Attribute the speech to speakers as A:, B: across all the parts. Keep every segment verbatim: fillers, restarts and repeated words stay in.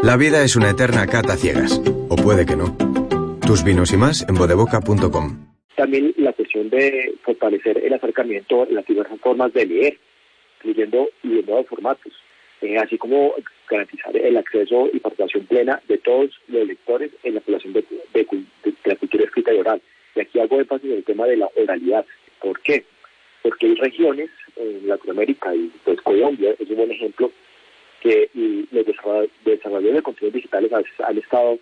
A: La vida es una eterna cata ciegas, o puede que no. Tus vinos y más en bodeboca punto com.
B: También la cuestión de fortalecer el acercamiento a las diversas formas de leer, incluyendo y de nuevos formatos, eh, así como garantizar el acceso y participación plena de todos los lectores en la población de, de, de, de la cultura escrita y oral. Y aquí hago énfasis en el tema de la oralidad. ¿Por qué? Porque hay regiones en Latinoamérica, y pues Colombia es un buen ejemplo, que y los desarrolladores de contenidos digitales a veces han estado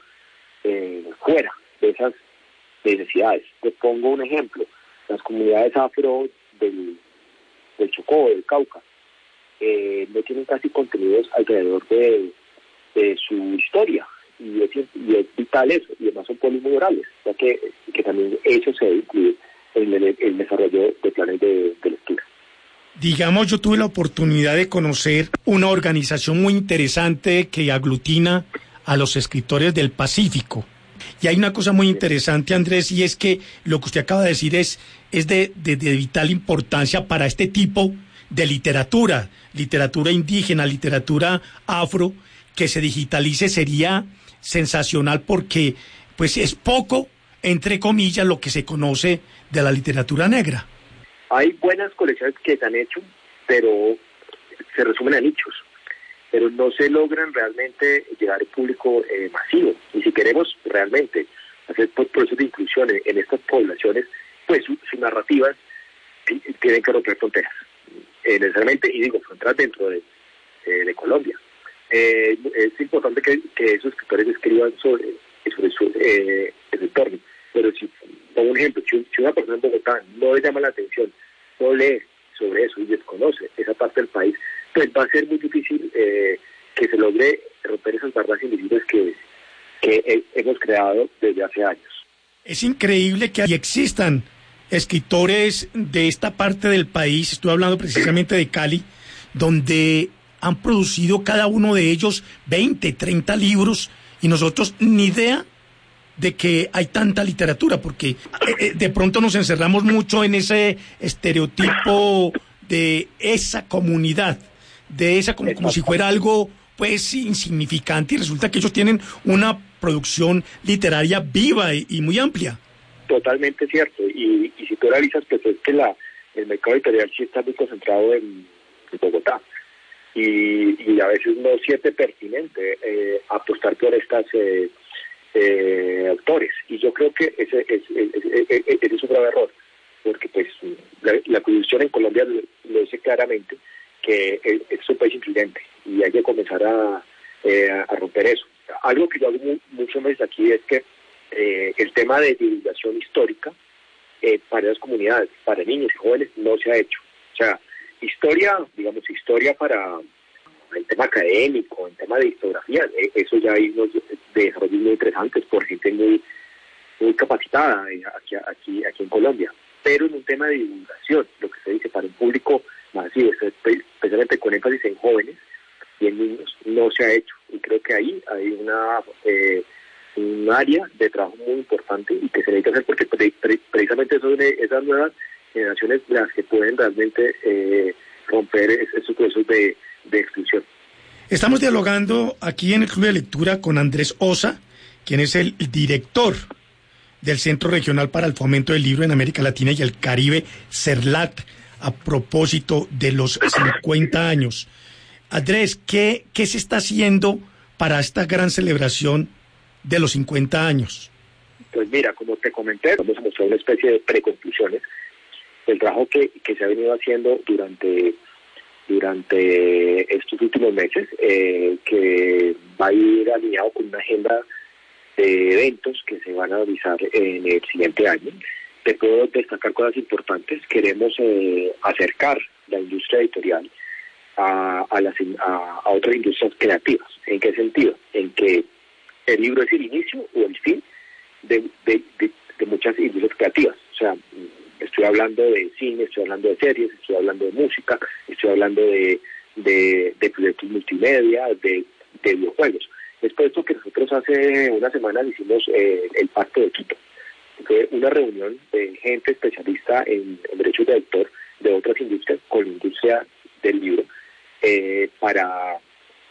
B: eh, fuera de esas necesidades. Te pongo un ejemplo: las comunidades afro del, del Chocó, del Cauca, eh, no tienen casi contenidos alrededor de, de su historia, y es, y es vital eso, y además son pueblos muy orales, ya que, que también eso se debe incluir en el, el desarrollo de planes de, de lectura.
C: Digamos, yo tuve la oportunidad de conocer una organización muy interesante que aglutina a los escritores del Pacífico. Y hay una cosa muy interesante, Andrés, y es que lo que usted acaba de decir es, es de, de, de vital importancia para este tipo de literatura, literatura indígena, literatura afro, que se digitalice sería sensacional, porque pues es poco, entre comillas, lo que se conoce de la literatura negra.
B: Hay buenas colecciones que se han hecho, pero se resumen a nichos, pero no se logran realmente llegar al público eh, masivo. Y si queremos realmente hacer procesos de inclusión en, en estas poblaciones, pues sus su narrativas sí, tienen que romper fronteras, eh, necesariamente, y digo, fronteras dentro de, eh, de Colombia. Eh, es importante que, que esos escritores escriban sobre, sobre su, eh, el entorno, pero si, por un ejemplo, si, si una persona en Bogotá no le llama la atención, no lee sobre eso y desconoce esa parte del país, pues va a ser muy difícil eh, que se logre romper esas barreras invisibles que, que he, hemos creado desde hace años.
C: Es increíble que existan escritores de esta parte del país, estoy hablando precisamente de Cali, donde han producido cada uno de ellos veinte, treinta libros, y nosotros ni idea de que hay tanta literatura, porque eh, de pronto nos encerramos mucho en ese estereotipo de esa comunidad, de esa como, como si fuera algo pues insignificante, y resulta que ellos tienen una producción literaria viva y, y muy amplia.
B: Totalmente cierto, y, y si tú realizas, pues es que la, el mercado editorial sí está muy concentrado en, en Bogotá, y, y a veces no siente pertinente eh, apostar por estas eh, eh, autores, y yo creo que ese, ese, ese, ese, ese es un grave error, porque pues la, la Constitución en Colombia lo, lo dice claramente, que es, es un país incluyente y hay que comenzar a, eh, a romper eso. Algo que yo hago muy, mucho más aquí es que eh, el tema de divulgación histórica eh, para las comunidades, para niños y jóvenes, no se ha hecho. O sea, historia, digamos, historia para el tema académico, en tema de historiografía, eh, eso ya hay unos desarrollos muy interesantes por gente muy muy capacitada aquí, aquí, aquí en Colombia, pero en un tema de divulgación, lo que se dice para un público masivo, especialmente con énfasis en jóvenes y en niños, no se ha hecho, y creo que ahí hay una eh, un área de trabajo muy importante y que se necesita hacer, porque pre, pre, precisamente son esas nuevas generaciones las que pueden realmente eh, romper esos procesos de, de exclusión.
C: Estamos dialogando aquí en el Club de Lectura con Andrés Osa, quien es el director del Centro Regional para el Fomento del Libro en América Latina y el Caribe, CERLAT, a propósito de los cincuenta años. Andrés, ¿qué, qué se está haciendo para esta gran celebración de los cincuenta años?
B: Pues mira, como te comenté, vamos a mostrar una especie de preconclusiones del trabajo que, que se ha venido haciendo durante, durante estos últimos meses, eh, que va a ir alineado con una agenda de eventos que se van a realizar en el siguiente año. Te puedo destacar cosas importantes. Queremos eh, acercar la industria editorial a, a, las, a, a otras industrias creativas. ¿En qué sentido? En que el libro es el inicio o el fin de, de, de, de muchas industrias creativas. O sea, estoy hablando de cine, estoy hablando de series, estoy hablando de música, estoy hablando de, de, de proyectos multimedia, de, de videojuegos. Es por esto que nosotros hace una semana hicimos eh, el Pacto de Quito. Fue una reunión de gente especialista en, en derechos de autor de otras industrias con la industria del libro eh, para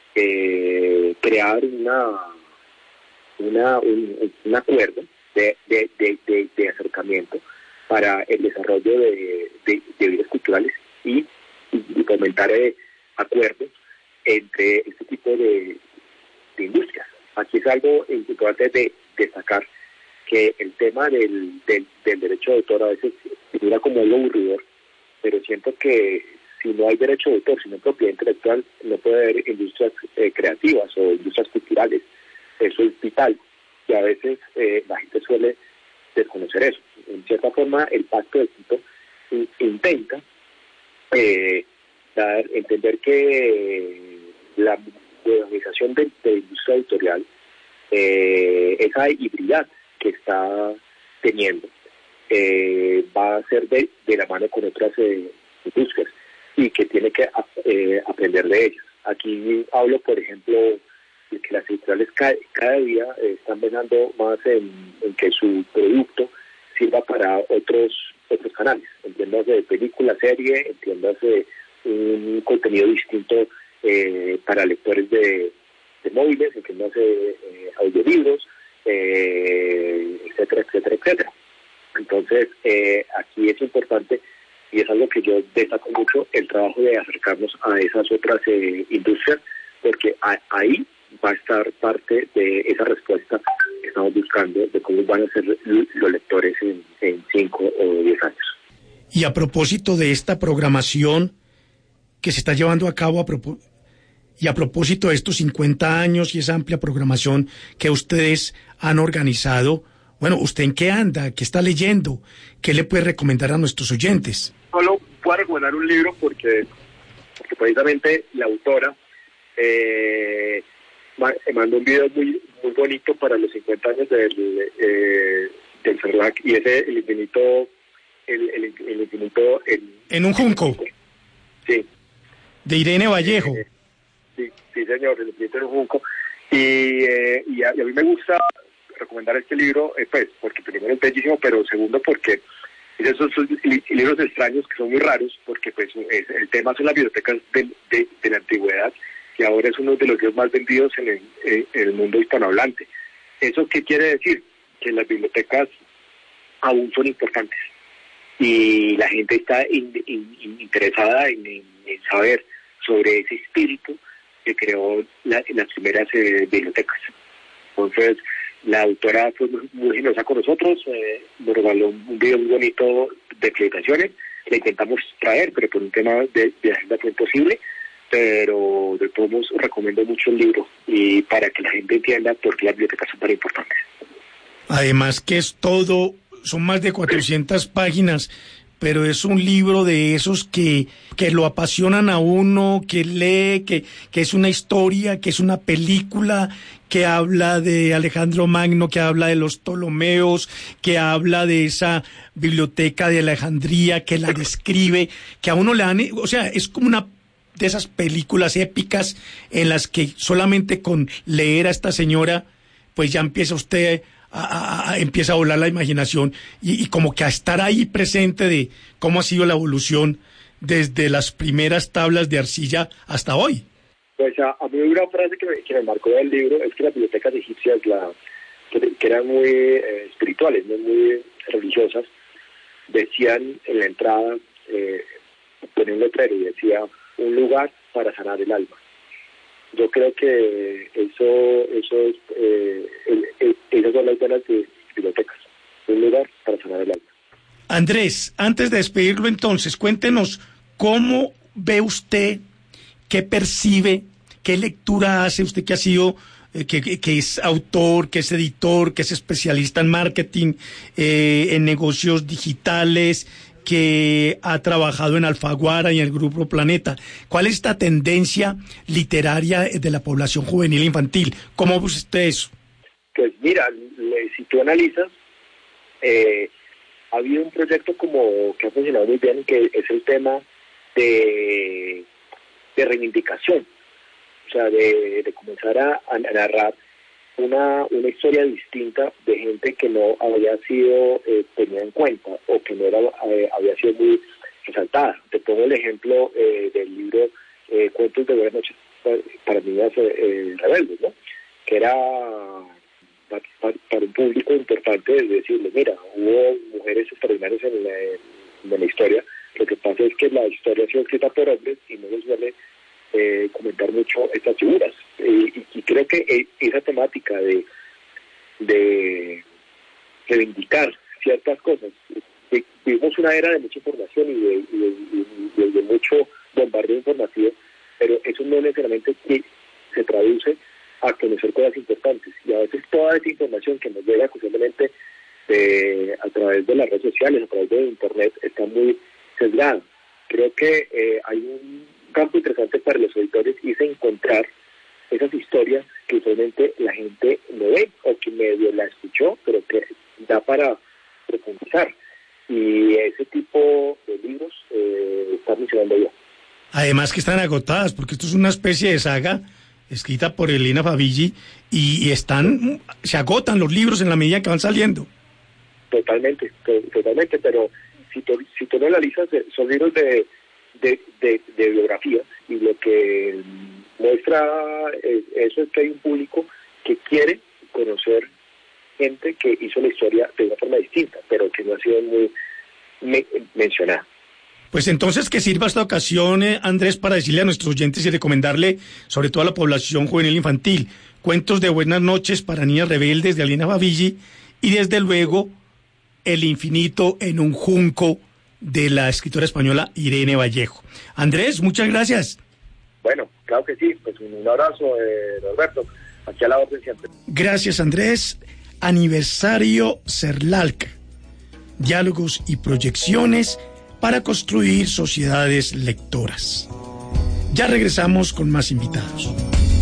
B: eh, crear una, una un, un acuerdo de, de, de, de, de acercamiento para el desarrollo de, de, de bienes culturales y, y fomentar eh, acuerdos entre este tipo de, de industrias. Aquí es algo importante de destacar que el tema del, del, del derecho de autor a veces se mira como algo aburridor, pero siento que si no hay derecho de autor, sino propiedad intelectual, no puede haber industrias eh, creativas o industrias culturales. Eso es vital y a veces eh, la gente suele desconocer eso. En cierta forma, el Pacto de Quito in, intenta eh, dar, entender que la modernización de, de la industria editorial, eh, esa hibridad que está teniendo, eh, va a ser de, de la mano con otras eh, industrias y que tiene que eh, aprender de ellas. Aquí hablo, por ejemplo, de que las editoriales cada, cada día eh, están pensando más en, en que su producto sirva para otros otros canales, entiéndase película, serie, entiéndase un contenido distinto eh, para lectores de, de móviles, entiéndase eh, audiolibros, eh, etcétera, etcétera, etcétera. Entonces, eh, aquí es importante, y es algo que yo destaco mucho, el trabajo de acercarnos a esas otras eh, industrias, porque a, ahí va a estar parte de esa respuesta que estamos buscando de cómo van a ser los lectores en, en cinco o diez años.
C: Y a propósito de esta programación que se está llevando a cabo a propósito, y a propósito de estos cincuenta años y esa amplia programación que ustedes han organizado, bueno, ¿usted en qué anda? ¿Qué está leyendo? ¿Qué le puede recomendar a nuestros oyentes?
B: Solo puedo recomendar un libro porque, porque precisamente la autora eh, mandó un video muy muy bonito para los cincuenta años del, eh, del CERLAC, y ese el infinito, el, el, el infinito... El,
C: en un junco.
B: Sí.
C: De Irene Vallejo.
B: Eh, Sí, sí, señor, el infinito en un junco. Y, eh, y, a, y a mí me gusta recomendar este libro, eh, pues, porque primero es bellísimo, pero segundo porque es esos son li, libros extraños que son muy raros, porque pues es, el tema son las bibliotecas de, de, de la antigüedad, y ahora es uno de los libros más vendidos en el, en el mundo hispanohablante. ¿Eso qué quiere decir? Que las bibliotecas aún son importantes, y la gente está in, in, in, interesada en, en, en saber sobre ese espíritu que creó la, las primeras eh, bibliotecas. Entonces, la autora fue muy, muy generosa con nosotros, eh, nos regaló un video muy bonito de acreditaciones, la intentamos traer, pero por un tema de, de agenda fue imposible, pero de todos modos recomiendo mucho el libro, y para que la gente entienda por qué las bibliotecas son tan importantes.
C: Además que es todo, son más de cuatrocientas páginas, pero es un libro de esos que, que lo apasionan a uno, que lee, que, que es una historia, que es una película, que habla de Alejandro Magno, que habla de los Ptolomeos, que habla de esa biblioteca de Alejandría, que la describe, que a uno le dan, o sea, es como una de esas películas épicas en las que solamente con leer a esta señora, pues ya empieza usted A, a, a, empieza a volar la imaginación y, y como que a estar ahí presente de cómo ha sido la evolución desde las primeras tablas de arcilla hasta hoy.
B: Pues a, a mí una frase que me, que me marcó del libro es que las bibliotecas egipcias, la, que, que eran muy eh, espirituales, no muy religiosas, decían en la entrada, eh, ponía un letrero y decía, un lugar para sanar el alma. Yo creo que eso eso es eh, el, el, esas son las buenas bibliotecas, un lugar para sanar el alma.
C: Andrés, antes de despedirlo entonces, cuéntenos cómo ve usted, qué percibe, qué lectura hace usted que ha sido, eh, que, que es autor, que es editor, que es especialista en marketing, eh, en negocios digitales, que ha trabajado en Alfaguara y en el Grupo Planeta. ¿Cuál es esta tendencia literaria de la población juvenil e infantil? ¿Cómo ve usted eso?
B: Pues mira, si tú analizas, eh, ha habido un proyecto como que ha funcionado muy bien, que es el tema de, de reivindicación, o sea, de, de comenzar a, a narrar Una, una historia distinta de gente que no había sido eh, tenida en cuenta o que no era eh, había sido muy resaltada. Te pongo el ejemplo eh, del libro eh, Cuentos de Buenas Noches para niñas eh, rebeldes, ¿no? Que era para, para, para un público importante decirle, mira, hubo mujeres extraordinarias en la, en la historia, lo que pasa es que la historia ha sido escrita por hombres y no se suele eh, comentar mucho estas figuras. Eh, y, y creo que eh, esa temática de de reivindicar ciertas cosas, vivimos una era de mucha información y de, y de, y de, de mucho bombardeo informativo, pero eso no necesariamente que se traduce a conocer cosas importantes, y a veces toda esa información que nos llega constantemente eh, a través de las redes sociales, a través de internet, está muy sesgada. Creo que eh, hay un campo interesante para los editores y es encontrar esas historias que usualmente la gente no ve o que medio la escuchó, pero que da para profundizar. Y ese tipo de libros eh, está mencionando yo.
C: Además que están agotadas, porque esto es una especie de saga escrita por Elena Favilli y, y están, se agotan los libros en la medida que van saliendo.
B: Totalmente, to, totalmente, pero si tú, si tú lo analizas, son libros de, de, de, de biografía, y lo que muestra eh, eso es que hay un público que quiere conocer gente que hizo la historia de una forma distinta, pero que no ha sido muy me, mencionada.
C: Pues entonces que sirva esta ocasión, eh, Andrés, para decirle a nuestros oyentes y recomendarle, sobre todo a la población juvenil infantil, Cuentos de Buenas Noches para Niñas Rebeldes de Elena Favilli, y desde luego El Infinito en un Junco de la escritora española Irene Vallejo. Andrés, muchas gracias.
B: Bueno, claro que sí, pues un abrazo, eh, Norberto, aquí a la orden siempre.
C: Gracias, Andrés. Aniversario CERLALC, diálogos y proyecciones para construir sociedades lectoras. Ya regresamos con más invitados.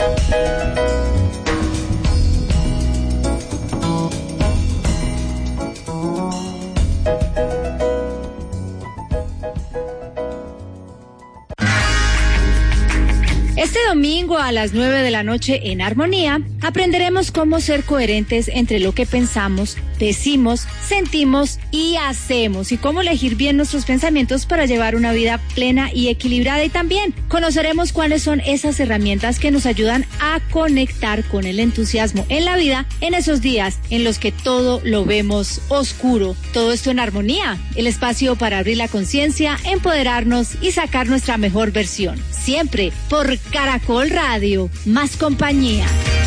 D: Este domingo a las nueve de la noche en Armonía aprenderemos cómo ser coherentes entre lo que pensamos, decimos, sentimos y hacemos, y cómo elegir bien nuestros pensamientos para llevar una vida plena y equilibrada, y también conoceremos cuáles son esas herramientas que nos ayudan a conectar con el entusiasmo en la vida en esos días en los que todo lo vemos oscuro. Todo esto en Armonía, el espacio para abrir la conciencia, empoderarnos y sacar nuestra mejor versión. Siempre por Caracol Radio, más compañía.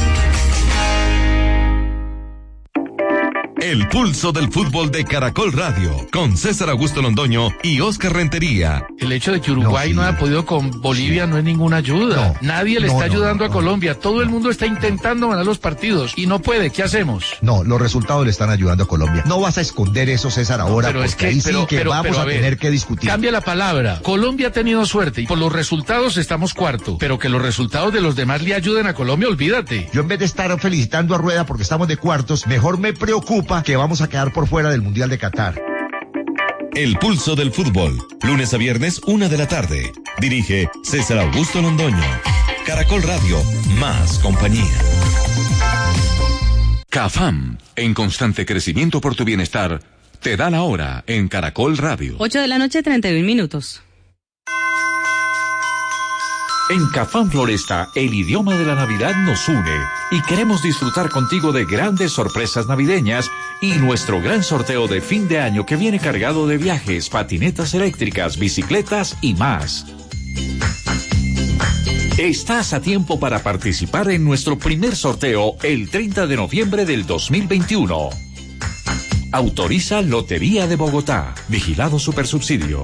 E: El pulso del fútbol de Caracol Radio, con César Augusto Londoño y Oscar Rentería.
F: El hecho de que Uruguay no, sí. no haya podido con Bolivia no es ninguna ayuda. No, Nadie le no, está no, ayudando no, a Colombia. No. Todo el mundo está intentando ganar los partidos y no puede. ¿Qué hacemos?
G: No, los resultados le están ayudando a Colombia. No vas a esconder eso, César, ahora,
F: pero
G: porque
F: es que,
G: ahí
F: pero,
G: sí que
F: pero,
G: vamos
F: pero, a,
G: a
F: ver,
G: tener que discutir.
F: Cambia la palabra. Colombia ha tenido suerte y por los resultados estamos cuarto. Pero que los resultados de los demás le ayuden a Colombia, olvídate.
G: Yo, en vez de estar felicitando a Rueda porque estamos de cuartos, mejor me preocupa que vamos a quedar por fuera del Mundial de Qatar.
E: El pulso del fútbol, lunes a viernes, una de la tarde. Dirige César Augusto Londoño. Caracol Radio, más compañía. CAFAM, en constante crecimiento por tu bienestar, te da la hora en Caracol Radio.
H: ocho de la noche, treinta y un minutos.
I: En Cafam Floresta, el idioma de la Navidad nos une y queremos disfrutar contigo de grandes sorpresas navideñas y nuestro gran sorteo de fin de año que viene cargado de viajes, patinetas eléctricas, bicicletas y más. Estás a tiempo para participar en nuestro primer sorteo el treinta de noviembre del dos mil veintiuno. Autoriza Lotería de Bogotá. Vigilado Supersubsidio.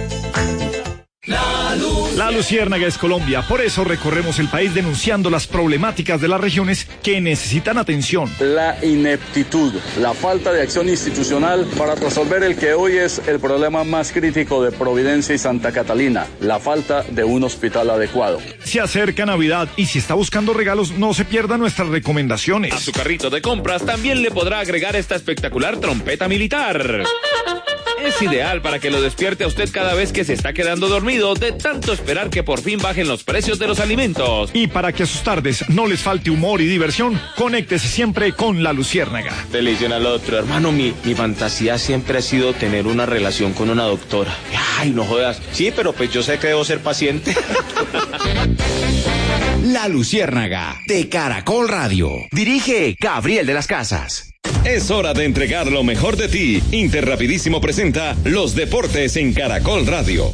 J: La, luz. La Luciérnaga es Colombia, por eso recorremos el país denunciando las problemáticas de las regiones que necesitan atención.
K: La ineptitud, la falta de acción institucional para resolver el que hoy es el problema más crítico de Providencia y Santa Catalina, la falta de un hospital adecuado.
J: Se acerca Navidad y si está buscando regalos, no se pierda nuestras recomendaciones.
L: A su carrito de compras también le podrá agregar esta espectacular trompeta militar. Es ideal para que lo despierte a usted cada vez que se está quedando dormido de tanto esperar que por fin bajen los precios de los alimentos.
J: Y para que a sus tardes no les falte humor y diversión, conéctese siempre con La Luciérnaga.
M: Te le dicen al otro, hermano, mi, mi fantasía siempre ha sido tener una relación con una doctora. Ay, no jodas. Sí, pero pues yo sé que debo ser paciente.
N: La Luciérnaga, de Caracol Radio. Dirige Gabriel de las Casas.
E: Es hora de entregar lo mejor de ti. Interrapidísimo presenta los deportes en Caracol Radio.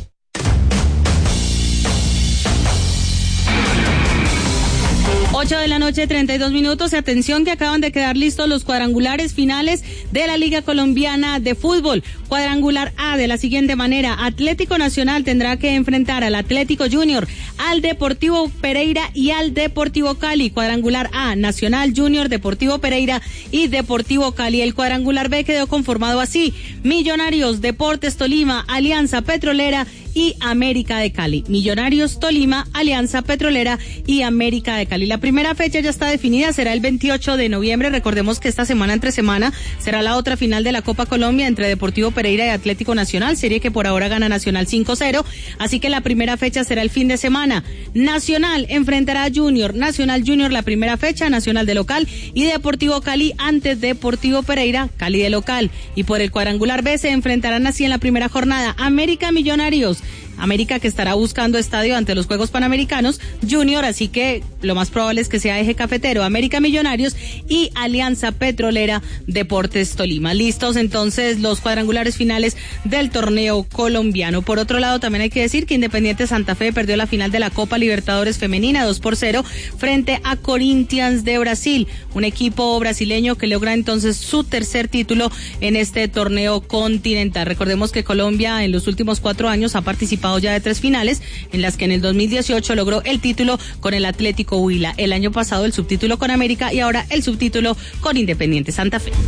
H: ocho de la noche, treinta y dos minutos. Atención que acaban de quedar listos los cuadrangulares finales de la Liga Colombiana de Fútbol. Cuadrangular A de la siguiente manera. Atlético Nacional tendrá que enfrentar al Atlético Junior, al Deportivo Pereira y al Deportivo Cali. Cuadrangular A, Nacional, Junior, Deportivo Pereira y Deportivo Cali. El cuadrangular B quedó conformado así: Millonarios, Deportes Tolima, Alianza Petrolera y América de Cali. Millonarios, Tolima, Alianza Petrolera y América de Cali. La primera fecha ya está definida, será el veintiocho de noviembre. Recordemos que esta semana entre semana será la otra final de la Copa Colombia entre Deportivo Pereira y Atlético Nacional, serie que por ahora gana Nacional cinco cero, así que la primera fecha será el fin de semana. Nacional enfrentará a Junior, Nacional Junior la primera fecha, Nacional de local, y Deportivo Cali ante Deportivo Pereira, Cali de local. Y por el cuadrangular B se enfrentarán así en la primera jornada América Millonarios, América que estará buscando estadio ante los Juegos Panamericanos, Junior, así que lo más probable es que sea Eje Cafetero, América Millonarios y Alianza Petrolera Deportes Tolima. Listos entonces los cuadrangulares finales del torneo colombiano. Por otro lado, también hay que decir que Independiente Santa Fe perdió la final de la Copa Libertadores Femenina dos por cero frente a Corinthians de Brasil, un equipo brasileño que logra entonces su tercer título en este torneo continental. Recordemos que Colombia en los últimos cuatro años ha participado ya de tres finales, en las que en el dos mil dieciocho logró el título con el Atlético Huila, el año pasado el subtítulo con América y ahora el subtítulo con Independiente Santa Fe.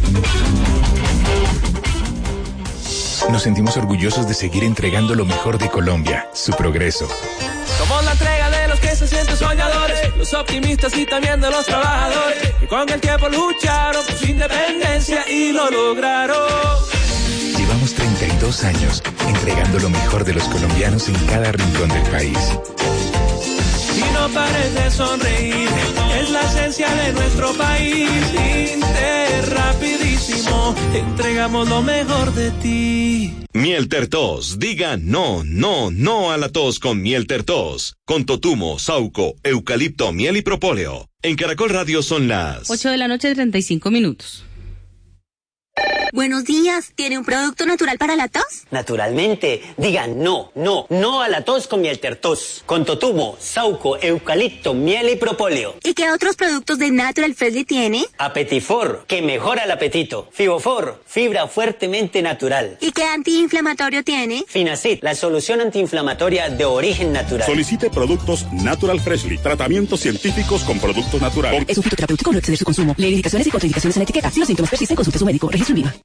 O: Nos sentimos orgullosos de seguir entregando lo mejor de Colombia, su progreso.
P: Somos la entrega de los que se sienten soñadores, los optimistas y también de los trabajadores, que con el tiempo lucharon por su independencia y lo lograron.
O: Llevamos treinta y dos años entregando lo mejor de los colombianos en cada rincón del país.
P: Y no pares de sonreír, es la esencia de nuestro país. Interrapidísimo, entregamos lo mejor de ti.
E: Miel Tertos, diga no, no, no a la tos con Miel Tertos. Con totumo, sauco, eucalipto, miel y propóleo. En Caracol Radio son las
H: ocho de la noche, treinta y cinco minutos.
Q: Buenos días, ¿tiene un producto natural para la tos?
R: Naturalmente, digan no, no, no a la tos con Miel Tertos, con totumo, sauco, eucalipto, miel y propóleo.
Q: ¿Y qué otros productos de Natural Freshly tiene?
R: Apetifor, que mejora el apetito. Fibofor, fibra fuertemente natural.
Q: ¿Y qué antiinflamatorio tiene?
R: Finacid, la solución antiinflamatoria de origen natural.
S: Solicite productos Natural Freshly, tratamientos científicos con productos naturales.
T: Es un fitoterapéutico, no exceder su consumo. Lee indicaciones y contraindicaciones en la etiqueta. Si los síntomas persisten, consulte a su médico. Registro en Viva.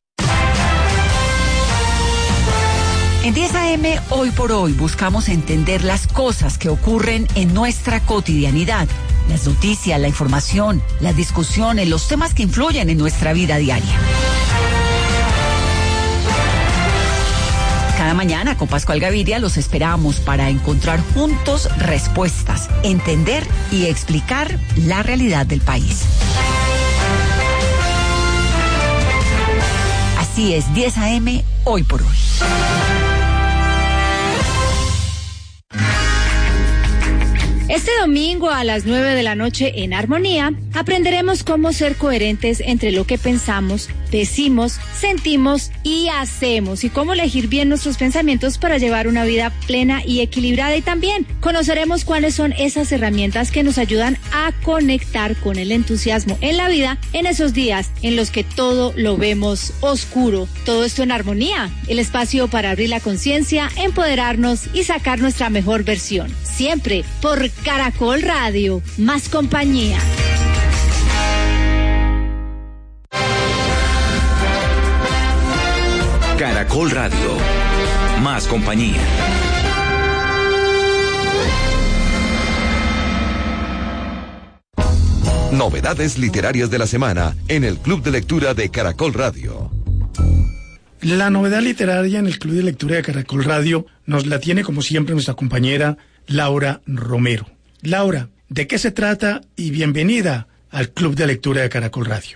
U: En diez A M, hoy por hoy, buscamos entender las cosas que ocurren en nuestra cotidianidad. Las noticias, la información, las discusiones, los temas que influyen en nuestra vida diaria. Cada mañana con Pascual Gaviria los esperamos para encontrar juntos respuestas, entender y explicar la realidad del país. Así es, diez A M, hoy por hoy.
D: Este domingo a las nueve de la noche en Armonía aprenderemos cómo ser coherentes entre lo que pensamos, decimos, sentimos y hacemos, y cómo elegir bien nuestros pensamientos para llevar una vida plena y equilibrada. Y también conoceremos cuáles son esas herramientas que nos ayudan a conectar con el entusiasmo en la vida en esos días en los que todo lo vemos oscuro. Todo esto en Armonía, el espacio para abrir la conciencia, empoderarnos y sacar nuestra mejor versión. Siempre por Caracol Radio, más compañía.
N: Caracol Radio, más compañía.
E: Novedades literarias de la semana en el Club de Lectura de Caracol Radio.
C: La novedad literaria en el Club de Lectura de Caracol Radio nos la tiene como siempre nuestra compañera Laura Romero. Laura, ¿de qué se trata? Y bienvenida al Club de Lectura de Caracol Radio.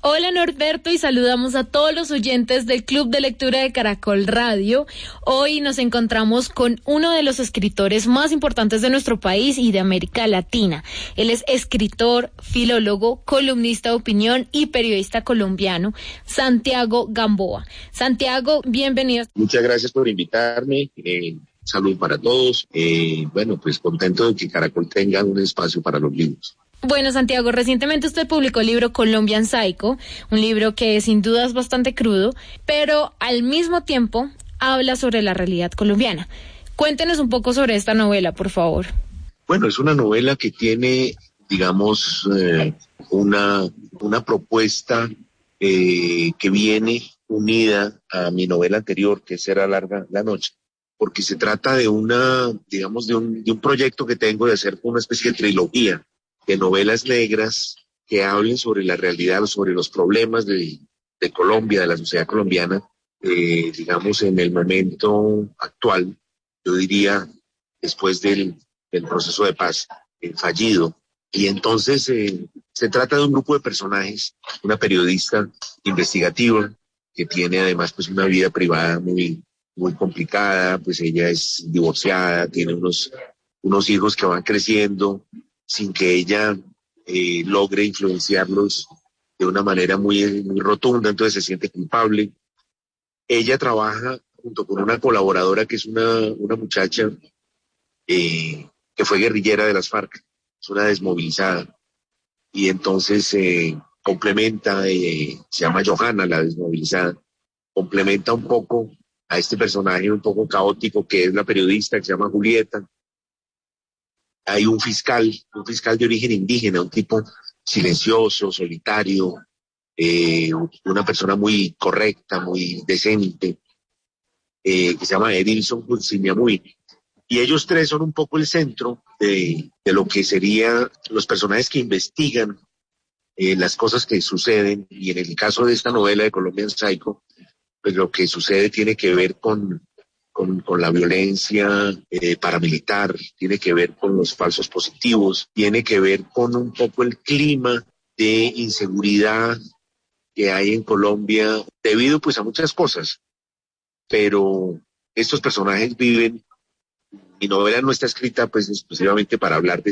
A: Hola Norberto y saludamos a todos los oyentes del Club de Lectura de Caracol Radio. Hoy nos encontramos con uno de los escritores más importantes de nuestro país y de América Latina. Él es escritor, filólogo, columnista de opinión y periodista colombiano, Santiago Gamboa. Santiago, bienvenido.
V: Muchas gracias por invitarme. Eh, salud para todos. Eh, bueno, pues contento de que Caracol tenga un espacio para los libros.
A: Bueno, Santiago, recientemente usted publicó el libro Colombian Psycho, un libro que sin duda es bastante crudo, pero al mismo tiempo habla sobre la realidad colombiana. Cuéntenos un poco sobre esta novela, por favor.
V: Bueno, es una novela que tiene, digamos, eh, una, una propuesta eh, que viene unida a mi novela anterior, que será Larga la Noche, porque se trata de una, digamos, de un, de un proyecto que tengo de hacer una especie de trilogía de novelas negras que hablen sobre la realidad, sobre los problemas de, de Colombia, de la sociedad colombiana, eh, digamos, en el momento actual, yo diría, después del, del proceso de paz eh, fallido. Y entonces eh, se trata de un grupo de personajes, una periodista investigativa que tiene además pues una vida privada muy, muy complicada, pues ella es divorciada, tiene unos, unos hijos que van creciendo, sin que ella eh, logre influenciarlos de una manera muy, muy rotunda, entonces se siente culpable. Ella trabaja junto con una colaboradora que es una, una muchacha eh, que fue guerrillera de las FARC, es una desmovilizada, y entonces eh, complementa, eh, se llama Johanna, la desmovilizada, complementa un poco a este personaje un poco caótico que es la periodista que se llama Julieta. Hay un fiscal, un fiscal de origen indígena, un tipo silencioso, solitario, eh, una persona muy correcta, muy decente, eh, que se llama Edilson Jutsimiamuy. Y ellos tres son un poco el centro de, de lo que serían los personajes que investigan eh, las cosas que suceden. Y en el caso de esta novela de Colombian Psycho, pues lo que sucede tiene que ver con... Con, con la violencia eh, paramilitar, tiene que ver con los falsos positivos, tiene que ver con un poco el clima de inseguridad que hay en Colombia, debido pues a muchas cosas, pero estos personajes viven, mi novela no está escrita pues exclusivamente para hablar de